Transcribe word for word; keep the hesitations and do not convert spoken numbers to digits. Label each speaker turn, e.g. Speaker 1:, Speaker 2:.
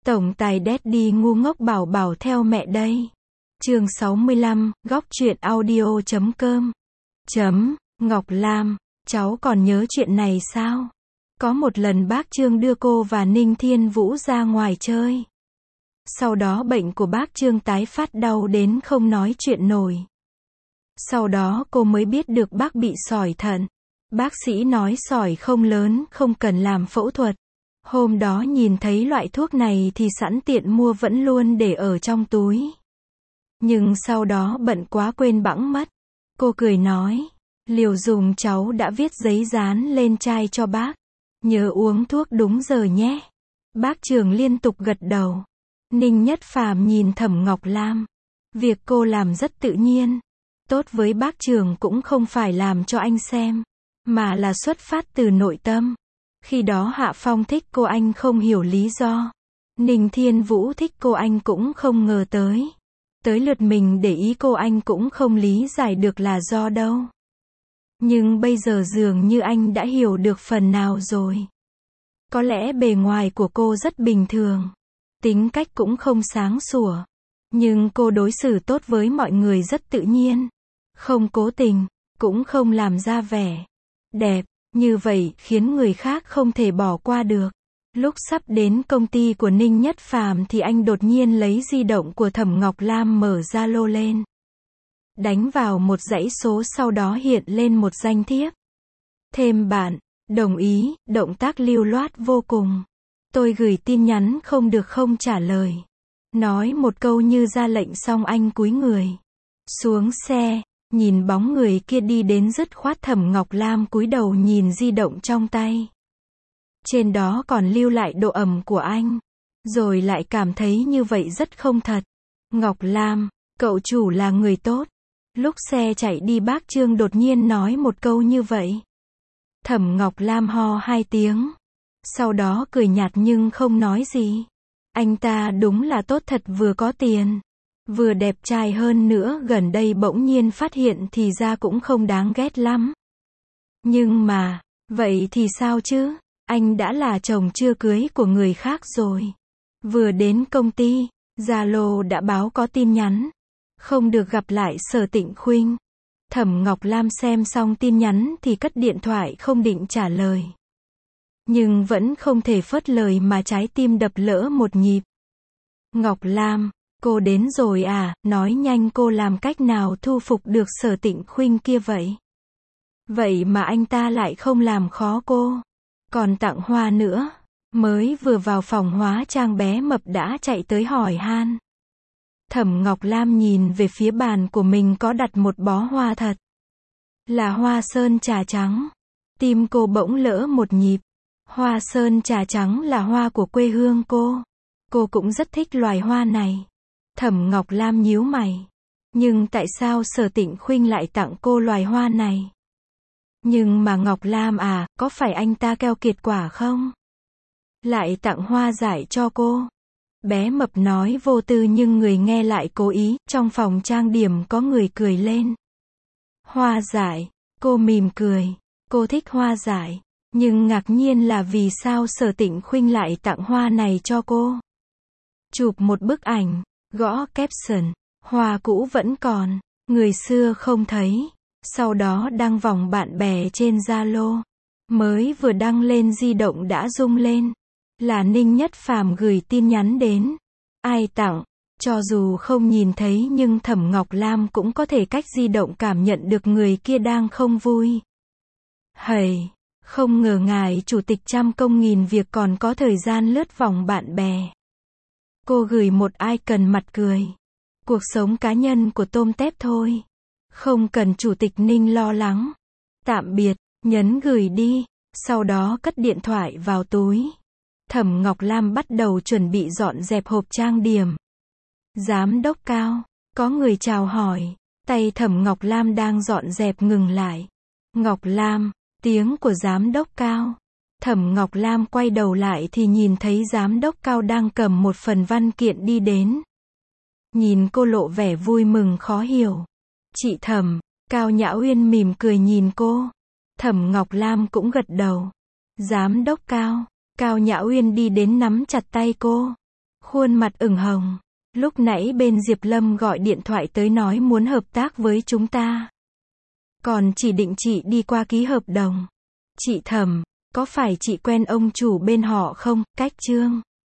Speaker 1: Tổng tài Daddy ngu ngốc bảo bảo theo mẹ đây. Chương sáu mươi lăm, góc truyện audio chấm com. Chấm, Ngọc Lam, cháu còn nhớ chuyện này sao? Có một lần bác Trương đưa cô và Ninh Thiên Vũ ra ngoài chơi. Sau đó bệnh của bác Trương tái phát đau đến không nói chuyện nổi. Sau đó cô mới biết được bác bị sỏi thận. Bác sĩ nói sỏi không lớn, không cần làm phẫu thuật. Hôm đó nhìn thấy loại thuốc này thì sẵn tiện mua vẫn luôn để ở trong túi. Nhưng sau đó bận quá quên bẵng mất. Cô cười nói, liều dùng cháu đã viết giấy dán lên chai cho bác. Nhớ uống thuốc đúng giờ nhé. Bác Trường liên tục gật đầu. Ninh Nhất Phàm nhìn Thẩm Ngọc Lam. Việc cô làm rất tự nhiên. Tốt với bác Trường cũng không phải làm cho anh xem, mà là xuất phát từ nội tâm. Khi đó Hạ Phong thích cô anh không hiểu lý do. Ninh Thiên Vũ thích cô anh cũng không ngờ tới. Tới lượt mình để ý cô anh cũng không lý giải được là do đâu. Nhưng bây giờ dường như anh đã hiểu được phần nào rồi. Có lẽ bề ngoài của cô rất bình thường. Tính cách cũng không sáng sủa. Nhưng cô đối xử tốt với mọi người rất tự nhiên. Không cố tình, cũng không làm ra vẻ đẹp. Như vậy khiến người khác không thể bỏ qua được. Lúc sắp đến công ty của Ninh Nhất Phàm thì anh đột nhiên lấy di động của Thẩm Ngọc Lam mở Zalo lên. Đánh vào một dãy số sau đó hiện lên một danh thiếp. Thêm bạn, đồng ý, động tác lưu loát vô cùng. Tôi gửi tin nhắn không được không trả lời. Nói một câu như ra lệnh xong anh cúi người xuống xe. Nhìn bóng người kia đi đến dứt khoát Thẩm Ngọc Lam cúi đầu nhìn di động trong tay. Trên đó còn lưu lại độ ẩm của anh. Rồi lại cảm thấy như vậy rất không thật. Ngọc Lam, cậu chủ là người tốt. Lúc xe chạy đi bác Trương đột nhiên nói một câu như vậy. Thẩm Ngọc Lam ho hai tiếng. Sau đó cười nhạt nhưng không nói gì. Anh ta đúng là tốt thật, vừa có tiền, vừa đẹp trai, hơn nữa gần đây bỗng nhiên phát hiện thì ra cũng không đáng ghét lắm. Nhưng mà, vậy thì sao chứ? Anh đã là chồng chưa cưới của người khác rồi. Vừa đến công ty, Zalo đã báo có tin nhắn. Không được gặp lại Sở Tịnh Khuynh. Thẩm Ngọc Lam xem xong tin nhắn thì cất điện thoại không định trả lời. Nhưng vẫn không thể phớt lời mà trái tim đập lỡ một nhịp. Ngọc Lam, cô đến rồi à, nói nhanh, cô làm cách nào thu phục được Sở Tịnh Khuynh kia vậy? Vậy mà anh ta lại không làm khó cô. Còn tặng hoa nữa. Mới vừa vào phòng hóa trang bé mập đã chạy tới hỏi han. Thẩm Ngọc Lam nhìn về phía bàn của mình có đặt một bó hoa thật. Là hoa sơn trà trắng. Tim cô bỗng lỡ một nhịp. Hoa sơn trà trắng là hoa của quê hương cô. Cô cũng rất thích loài hoa này. Thẩm Ngọc Lam nhíu mày. Nhưng tại sao Sở Tịnh Khuynh lại tặng cô loài hoa này? Nhưng mà Ngọc Lam à, có phải anh ta keo kiệt quả không? Lại tặng hoa dại cho cô. Bé mập nói vô tư nhưng người nghe lại cố ý. Trong phòng trang điểm có người cười lên. Hoa dại, cô mỉm cười. Cô thích hoa dại. Nhưng ngạc nhiên là vì sao Sở Tịnh Khuynh lại tặng hoa này cho cô. Chụp một bức ảnh, gõ caption, hoa cũ vẫn còn, người xưa không thấy. Sau đó đăng vòng bạn bè trên Zalo. Mới vừa đăng lên di động đã rung lên. Là Ninh Nhất Phàm gửi tin nhắn đến. Ai tặng? Cho dù không nhìn thấy nhưng Thẩm Ngọc Lam cũng có thể cách di động cảm nhận được người kia đang không vui. Hầy, không ngờ ngài chủ tịch trăm công nghìn việc còn có thời gian lướt vòng bạn bè. Cô gửi một icon mặt cười. Cuộc sống cá nhân của tôm tép thôi. Không cần chủ tịch Ninh lo lắng. Tạm biệt, nhấn gửi đi. Sau đó cất điện thoại vào túi. Thẩm Ngọc Lam bắt đầu chuẩn bị dọn dẹp hộp trang điểm. Giám đốc Cao, có người chào hỏi. Tay Thẩm Ngọc Lam đang dọn dẹp ngừng lại. Ngọc Lam, tiếng của giám đốc Cao. Thẩm Ngọc Lam quay đầu lại thì nhìn thấy giám đốc Cao đang cầm một phần văn kiện đi đến. Nhìn cô lộ vẻ vui mừng khó hiểu. Chị Thẩm, Cao Nhã Uyên mỉm cười nhìn cô. Thẩm Ngọc Lam cũng gật đầu. Giám đốc Cao. Cao Nhã Uyên đi đến nắm chặt tay cô. khuôn mặt ửng hồng. Lúc nãy bên Diệp Lâm gọi điện thoại tới nói muốn hợp tác với chúng ta. Còn chỉ định chị đi qua ký hợp đồng. Chị Thẩm, có phải chị quen ông chủ bên họ không, Cách Trương?